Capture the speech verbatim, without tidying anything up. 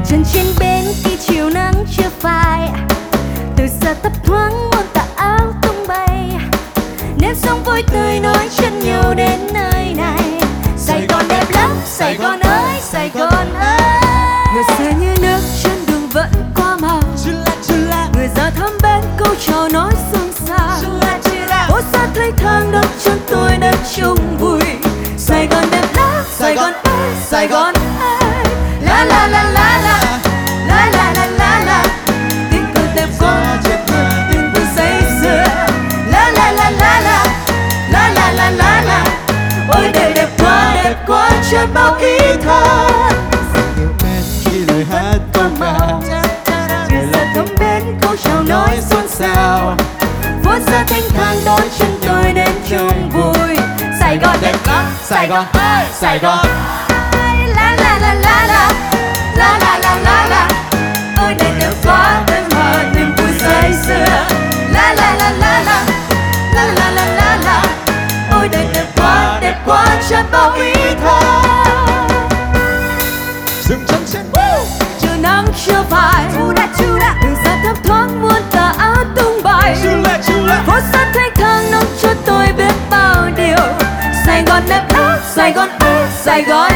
chân trên bến khi chiều nắng chưa phai, từ xa thấp thoáng một tà áo tung bay, nếp sống vui tươi nói chân nhau đến nơi này. Sài Gòn đẹp lắm, Sài Gòn ơi, Sài Gòn ơi. Người xưa như nước trên đường vẫn qua màu, người già thăm bên câu chào nói xôn xao. Phố xa thấy thang đón chân tôi đến chung vui. Sài Gòn đẹp lắm, Sài Gòn ơi, Sài Gòn ơi. La la la la la, la la la la la. Tiếng cười đẹp quá, tiếng vui say sưa. La la la la la, la la la la la. Ôi đời đẹp quá, đẹp quá tràn bao ý thơ. Khi lời hát con vào, người già thăm bên câu chào nói xôn xao. Phố xa thanh thang đón chân tôi đến chung vui. Sài Gòn đẹp lắm, Sài Gòn ơi, Sài Gòn ơi. La la la la la, la la la la la. Ôi đời đẹp quá, đêm mơ niềm vui say sưa. La la la la la, la la la la la. Ôi đời đẹp quá, đẹp quá tràn bao ý thơ. dừng chân trên Chiều nắng chưa phai, đường xa thấp thoáng muôn tà áo tung bay. Phố xa thanh thang nóng cho tôi biết bao điều. Sài Gòn đẹp lắm, Sài Gòn ơi, Sài Gòn